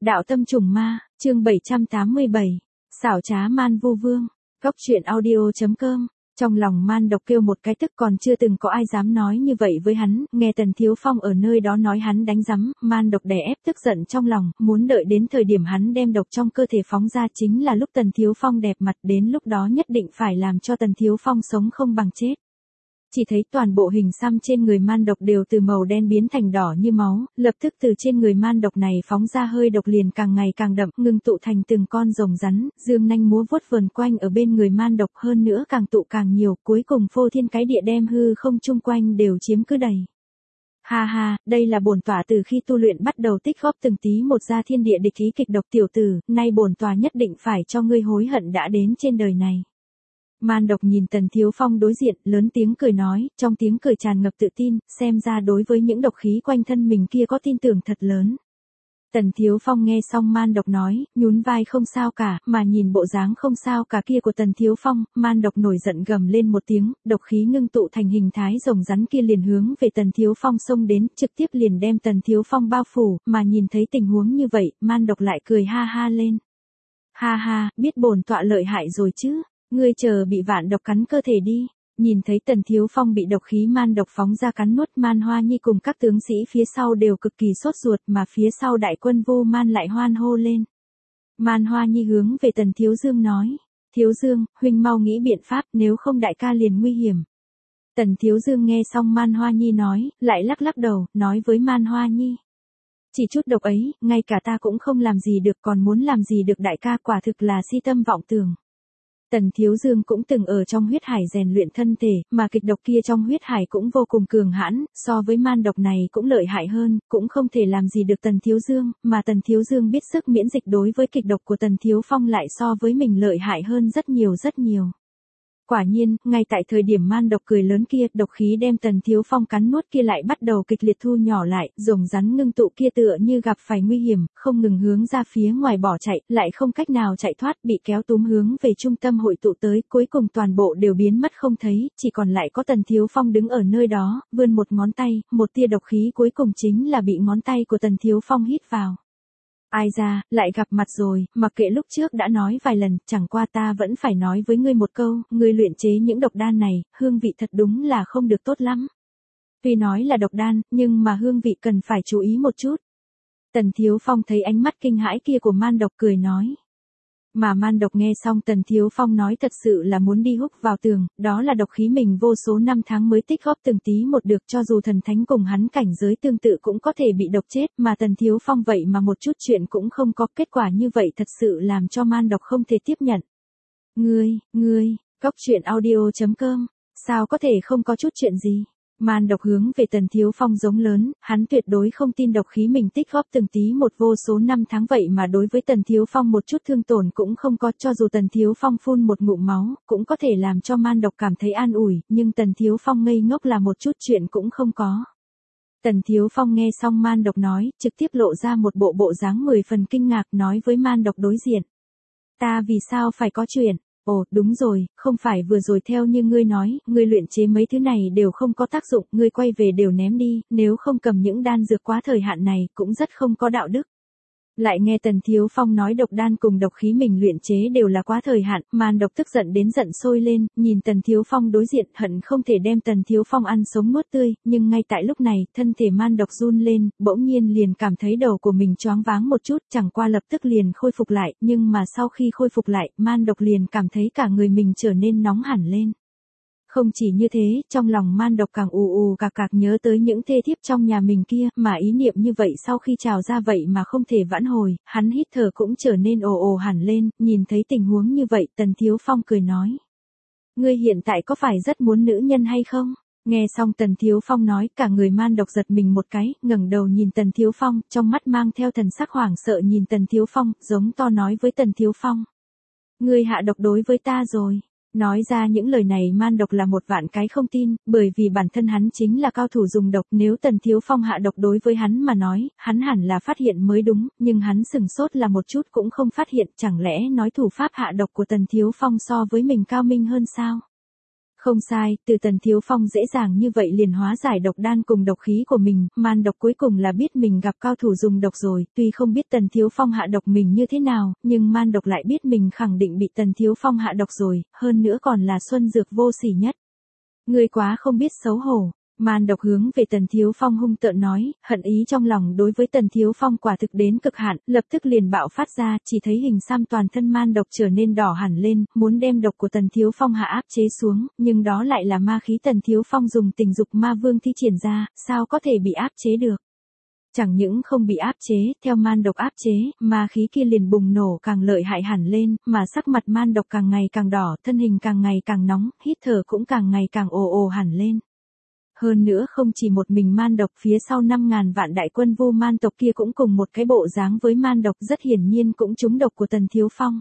Đạo tâm trùng ma, chương 787. Xảo trá man vu vương. Góc truyện audio.com. Trong lòng man độc kêu một cái tức, còn chưa từng có ai dám nói như vậy với hắn. Nghe Tần Thiếu Phong ở nơi đó nói hắn đánh rắm, man độc đè ép tức giận trong lòng, muốn đợi đến thời điểm hắn đem độc trong cơ thể phóng ra chính là lúc Tần Thiếu Phong đẹp mặt, đến lúc đó nhất định phải làm cho Tần Thiếu Phong sống không bằng chết. Chỉ thấy toàn bộ hình xăm trên người man độc đều từ màu đen biến thành đỏ như máu, lập tức từ trên người man độc này phóng ra hơi độc liền càng ngày càng đậm, ngưng tụ thành từng con rồng rắn, dương nanh múa vuốt vờn quanh ở bên người man độc, hơn nữa càng tụ càng nhiều, cuối cùng phô thiên cái địa đem hư không chung quanh đều chiếm cứ đầy. Ha ha, đây là bổn tọa từ khi tu luyện bắt đầu tích góp từng tí một ra thiên địa địch ý kịch độc tiểu tử, nay bổn tọa nhất định phải cho ngươi hối hận đã đến trên đời này. Man độc nhìn Tần Thiếu Phong đối diện, lớn tiếng cười nói, trong tiếng cười tràn ngập tự tin, xem ra đối với những độc khí quanh thân mình kia có tin tưởng thật lớn. Tần Thiếu Phong nghe xong man độc nói, nhún vai không sao cả, mà nhìn bộ dáng không sao cả kia của Tần Thiếu Phong, man độc nổi giận gầm lên một tiếng, độc khí ngưng tụ thành hình thái rồng rắn kia liền hướng về Tần Thiếu Phong xông đến, trực tiếp liền đem Tần Thiếu Phong bao phủ, mà nhìn thấy tình huống như vậy, man độc lại cười ha ha lên. Ha ha, biết bổn tọa lợi hại rồi chứ. Ngươi chờ bị vạn độc cắn cơ thể đi. Nhìn thấy Tần Thiếu Phong bị độc khí man độc phóng ra cắn nuốt, Man Hoa Nhi cùng các tướng sĩ phía sau đều cực kỳ sốt ruột, mà phía sau đại quân Vu Man lại hoan hô lên. Man Hoa Nhi hướng về Tần Thiếu Dương nói, Thiếu Dương, huynh mau nghĩ biện pháp, nếu không đại ca liền nguy hiểm. Tần Thiếu Dương nghe xong Man Hoa Nhi nói, lại lắc lắc đầu, nói với Man Hoa Nhi. Chỉ chút độc ấy, ngay cả ta cũng không làm gì được, còn muốn làm gì được đại ca, quả thực là si tâm vọng tưởng. Tần Thiếu Dương cũng từng ở trong huyết hải rèn luyện thân thể, mà kịch độc kia trong huyết hải cũng vô cùng cường hãn, so với man độc này cũng lợi hại hơn, cũng không thể làm gì được Tần Thiếu Dương, mà Tần Thiếu Dương biết sức miễn dịch đối với kịch độc của Tần Thiếu Phong lại so với mình lợi hại hơn rất nhiều rất nhiều. Quả nhiên, ngay tại thời điểm man độc cười lớn kia, độc khí đem Tần Thiếu Phong cắn nuốt kia lại bắt đầu kịch liệt thu nhỏ lại, rồng rắn ngưng tụ kia tựa như gặp phải nguy hiểm, không ngừng hướng ra phía ngoài bỏ chạy, lại không cách nào chạy thoát, bị kéo túm hướng về trung tâm hội tụ tới, cuối cùng toàn bộ đều biến mất không thấy, chỉ còn lại có Tần Thiếu Phong đứng ở nơi đó, vươn một ngón tay, một tia độc khí cuối cùng chính là bị ngón tay của Tần Thiếu Phong hít vào. Ai ra, lại gặp mặt rồi, mặc kệ lúc trước đã nói vài lần, chẳng qua ta vẫn phải nói với ngươi một câu, ngươi luyện chế những độc đan này, hương vị thật đúng là không được tốt lắm. Tuy nói là độc đan, nhưng mà hương vị cần phải chú ý một chút. Tần Thiếu Phong thấy ánh mắt kinh hãi kia của man độc cười nói. Mà man độc nghe xong Tần Thiếu Phong nói thật sự là muốn đi húc vào tường, đó là độc khí mình vô số năm tháng mới tích góp từng tí một được, cho dù thần thánh cùng hắn cảnh giới tương tự cũng có thể bị độc chết, mà Tần Thiếu Phong vậy mà một chút chuyện cũng không có, kết quả như vậy thật sự làm cho man độc không thể tiếp nhận. Ngươi, Góc truyện audio.com, sao có thể không có chút chuyện gì? Man độc hướng về Tần Thiếu Phong giống lớn, hắn tuyệt đối không tin độc khí mình tích góp từng tí một vô số năm tháng vậy mà đối với Tần Thiếu Phong một chút thương tổn cũng không có, cho dù Tần Thiếu Phong phun một ngụm máu, cũng có thể làm cho man độc cảm thấy an ủi, nhưng Tần Thiếu Phong ngây ngốc là một chút chuyện cũng không có. Tần Thiếu Phong nghe xong man độc nói, trực tiếp lộ ra một bộ dáng 10 phần kinh ngạc, nói với man độc đối diện. Ta vì sao phải có chuyện? Ồ, đúng rồi, không phải vừa rồi theo như ngươi nói, ngươi luyện chế mấy thứ này đều không có tác dụng, ngươi quay về đều ném đi, nếu không cầm những đan dược quá thời hạn này, cũng rất không có đạo đức. Lại nghe Tần Thiếu Phong nói độc đan cùng độc khí mình luyện chế đều là quá thời hạn, man độc tức giận đến giận sôi lên, nhìn Tần Thiếu Phong đối diện hận không thể đem Tần Thiếu Phong ăn sống nuốt tươi, nhưng ngay tại lúc này, thân thể man độc run lên, bỗng nhiên liền cảm thấy đầu của mình choáng váng một chút, chẳng qua lập tức liền khôi phục lại, nhưng mà sau khi khôi phục lại, man độc liền cảm thấy cả người mình trở nên nóng hẳn lên. Không chỉ như thế, trong lòng man độc càng ù cạc nhớ tới những thê thiếp trong nhà mình kia, mà ý niệm như vậy sau khi trào ra vậy mà không thể vãn hồi, hắn hít thở cũng trở nên ồ hẳn lên, nhìn thấy tình huống như vậy, Tần Thiếu Phong cười nói. Ngươi hiện tại có phải rất muốn nữ nhân hay không? Nghe xong Tần Thiếu Phong nói, cả người man độc giật mình một cái, ngẩng đầu nhìn Tần Thiếu Phong, trong mắt mang theo thần sắc hoảng sợ nhìn Tần Thiếu Phong, giống to nói với Tần Thiếu Phong. Ngươi hạ độc đối với ta rồi. Nói ra những lời này man độc là một vạn cái không tin, bởi vì bản thân hắn chính là cao thủ dùng độc, nếu Tần Thiếu Phong hạ độc đối với hắn mà nói, hắn hẳn là phát hiện mới đúng, nhưng hắn sừng sốt là một chút cũng không phát hiện, chẳng lẽ nói thủ pháp hạ độc của Tần Thiếu Phong so với mình cao minh hơn sao? Không sai, từ Tần Thiếu Phong dễ dàng như vậy liền hóa giải độc đan cùng độc khí của mình, man độc cuối cùng là biết mình gặp cao thủ dùng độc rồi, tuy không biết Tần Thiếu Phong hạ độc mình như thế nào, nhưng man độc lại biết mình khẳng định bị Tần Thiếu Phong hạ độc rồi, hơn nữa còn là xuân dược vô sỉ nhất. Ngươi quá không biết xấu hổ. Man độc hướng về Tần Thiếu Phong hung tợn nói, hận ý trong lòng đối với Tần Thiếu Phong quả thực đến cực hạn, lập tức liền bạo phát ra, chỉ thấy hình xăm toàn thân man độc trở nên đỏ hẳn lên, muốn đem độc của Tần Thiếu Phong hạ áp chế xuống, nhưng đó lại là ma khí Tần Thiếu Phong dùng tình dục ma vương thi triển ra, sao có thể bị áp chế được. Chẳng những không bị áp chế, theo man độc áp chế, ma khí kia liền bùng nổ càng lợi hại hẳn lên, mà sắc mặt man độc càng ngày càng đỏ, thân hình càng ngày càng nóng, hít thở cũng càng ngày càng ồ ồ hẳn lên. Hơn nữa không chỉ một mình man độc, phía sau 5.000 vạn đại quân Vu man tộc kia cũng cùng một cái bộ dáng với man độc, rất hiển nhiên cũng trúng độc của Tần Thiếu Phong.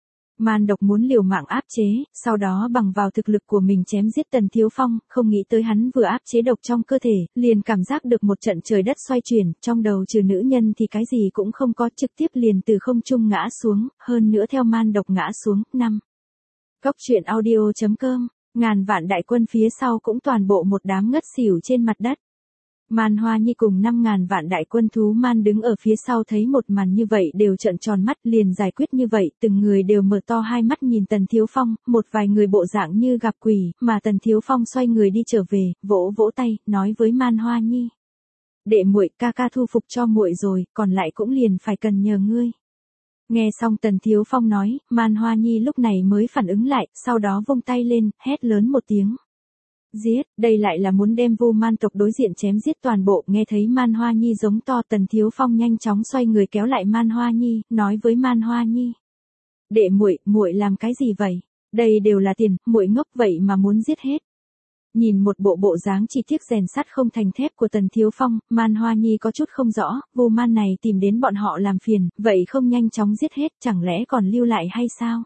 Man độc muốn liều mạng áp chế, sau đó bằng vào thực lực của mình chém giết Tần Thiếu Phong, không nghĩ tới hắn vừa áp chế độc trong cơ thể, liền cảm giác được một trận trời đất xoay chuyển, trong đầu trừ nữ nhân thì cái gì cũng không có, trực tiếp liền từ không trung ngã xuống, hơn nữa theo man độc ngã xuống. 5. Cốc truyện audio.com. Ngàn vạn đại quân phía sau cũng toàn bộ một đám ngất xỉu trên mặt đất. Man Hoa Nhi cùng 5.000 vạn đại quân thú man đứng ở phía sau thấy một màn như vậy đều trợn tròn mắt, liền giải quyết như vậy, từng người đều mở to hai mắt nhìn Tần Thiếu Phong, một vài người bộ dạng như gặp quỷ, mà Tần Thiếu Phong xoay người đi trở về, vỗ vỗ tay, nói với Man Hoa Nhi. Đệ muội, ca ca thu phục cho muội rồi, còn lại cũng liền phải cần nhờ ngươi. Nghe xong Tần Thiếu Phong nói, Man Hoa Nhi lúc này mới phản ứng lại, sau đó vung tay lên, hét lớn một tiếng. Giết, đây lại là muốn đem Vu man tộc đối diện chém giết toàn bộ, nghe thấy Man Hoa Nhi giống to, Tần Thiếu Phong nhanh chóng xoay người kéo lại Man Hoa Nhi, nói với Man Hoa Nhi. Đệ muội, muội làm cái gì vậy? Đây đều là tiền, muội ngốc vậy mà muốn giết hết. Nhìn một bộ dáng chỉ tiếc rèn sắt không thành thép của Tần Thiếu Phong, Man Hoa Nhi có chút không rõ, Vu man này tìm đến bọn họ làm phiền, vậy không nhanh chóng giết hết, chẳng lẽ còn lưu lại hay sao?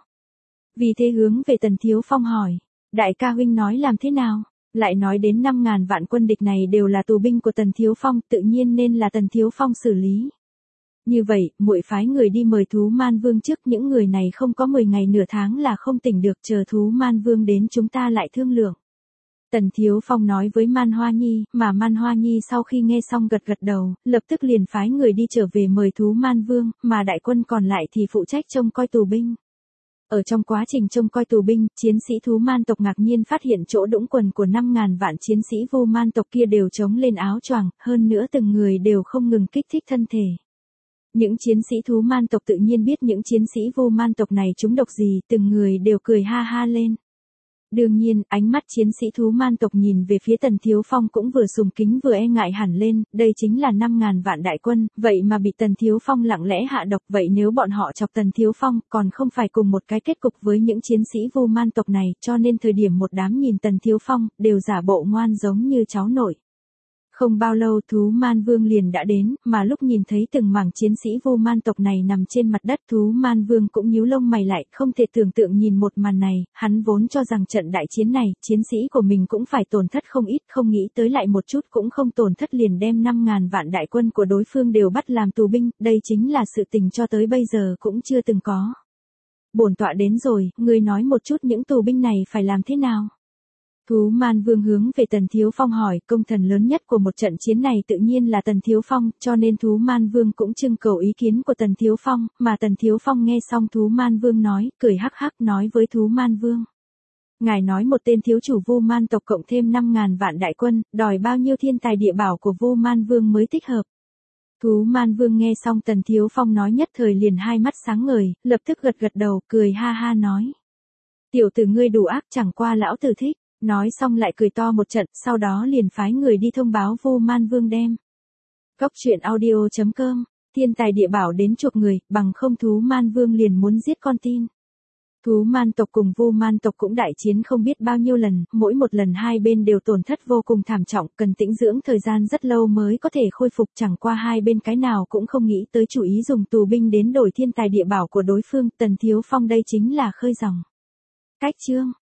Vì thế hướng về Tần Thiếu Phong hỏi, đại ca huynh nói làm thế nào? Lại nói đến 5.000 vạn quân địch này đều là tù binh của Tần Thiếu Phong, tự nhiên nên là Tần Thiếu Phong xử lý. Như vậy, muội phái người đi mời thú man vương trước, những người này không có 10 ngày nửa tháng là không tỉnh được, chờ thú man vương đến chúng ta lại thương lượng. Tần Thiếu Phong nói với Man Hoa Nhi, mà Man Hoa Nhi sau khi nghe xong gật gật đầu, lập tức liền phái người đi trở về mời thú man vương, mà đại quân còn lại thì phụ trách trông coi tù binh. Ở trong quá trình trông coi tù binh, chiến sĩ thú man tộc ngạc nhiên phát hiện chỗ đũng quần của 5.000 vạn chiến sĩ Vu man tộc kia đều trống lên áo choàng, hơn nữa từng người đều không ngừng kích thích thân thể. Những chiến sĩ thú man tộc tự nhiên biết những chiến sĩ Vu man tộc này trúng độc gì, từng người đều cười ha ha lên. Đương nhiên, ánh mắt chiến sĩ thú man tộc nhìn về phía Tần Thiếu Phong cũng vừa sùng kính vừa e ngại hẳn lên, đây chính là 5.000 vạn đại quân, vậy mà bị Tần Thiếu Phong lặng lẽ hạ độc, vậy nếu bọn họ chọc Tần Thiếu Phong, còn không phải cùng một cái kết cục với những chiến sĩ Vu man tộc này, cho nên thời điểm một đám nhìn Tần Thiếu Phong, đều giả bộ ngoan giống như cháu nội. Không bao lâu thú man vương liền đã đến, mà lúc nhìn thấy từng mảng chiến sĩ Vu man tộc này nằm trên mặt đất, thú man vương cũng nhíu lông mày lại, không thể tưởng tượng nhìn một màn này, hắn vốn cho rằng trận đại chiến này, chiến sĩ của mình cũng phải tổn thất không ít, không nghĩ tới lại một chút cũng không tổn thất liền đem 5.000 vạn đại quân của đối phương đều bắt làm tù binh, đây chính là sự tình cho tới bây giờ cũng chưa từng có. Bổn tọa đến rồi, ngươi nói một chút những tù binh này phải làm thế nào? Thú man vương hướng về Tần Thiếu Phong hỏi, công thần lớn nhất của một trận chiến này tự nhiên là Tần Thiếu Phong, cho nên thú man vương cũng trưng cầu ý kiến của Tần Thiếu Phong, mà Tần Thiếu Phong nghe xong thú man vương nói, cười hắc hắc nói với thú man vương. Ngài nói một tên thiếu chủ Vu man tộc cộng thêm 5.000 vạn đại quân, đòi bao nhiêu thiên tài địa bảo của Vu man vương mới thích hợp. Thú man vương nghe xong Tần Thiếu Phong nói nhất thời liền hai mắt sáng ngời, lập tức gật gật đầu, cười ha ha nói. Tiểu tử ngươi đủ ác, chẳng qua lão tử thích. Nói xong lại cười to một trận, sau đó liền phái người đi thông báo Vu man vương đem. Cốc truyện audio.com, thiên tài địa bảo đến chuộc người, bằng không thú man vương liền muốn giết con tin. Thú man tộc cùng Vu man tộc cũng đại chiến không biết bao nhiêu lần, mỗi một lần hai bên đều tổn thất vô cùng thảm trọng, cần tĩnh dưỡng thời gian rất lâu mới có thể khôi phục, chẳng qua hai bên cái nào cũng không nghĩ tới chủ ý dùng tù binh đến đổi thiên tài địa bảo của đối phương, Tần Thiếu Phong đây chính là khơi dòng. Cách chương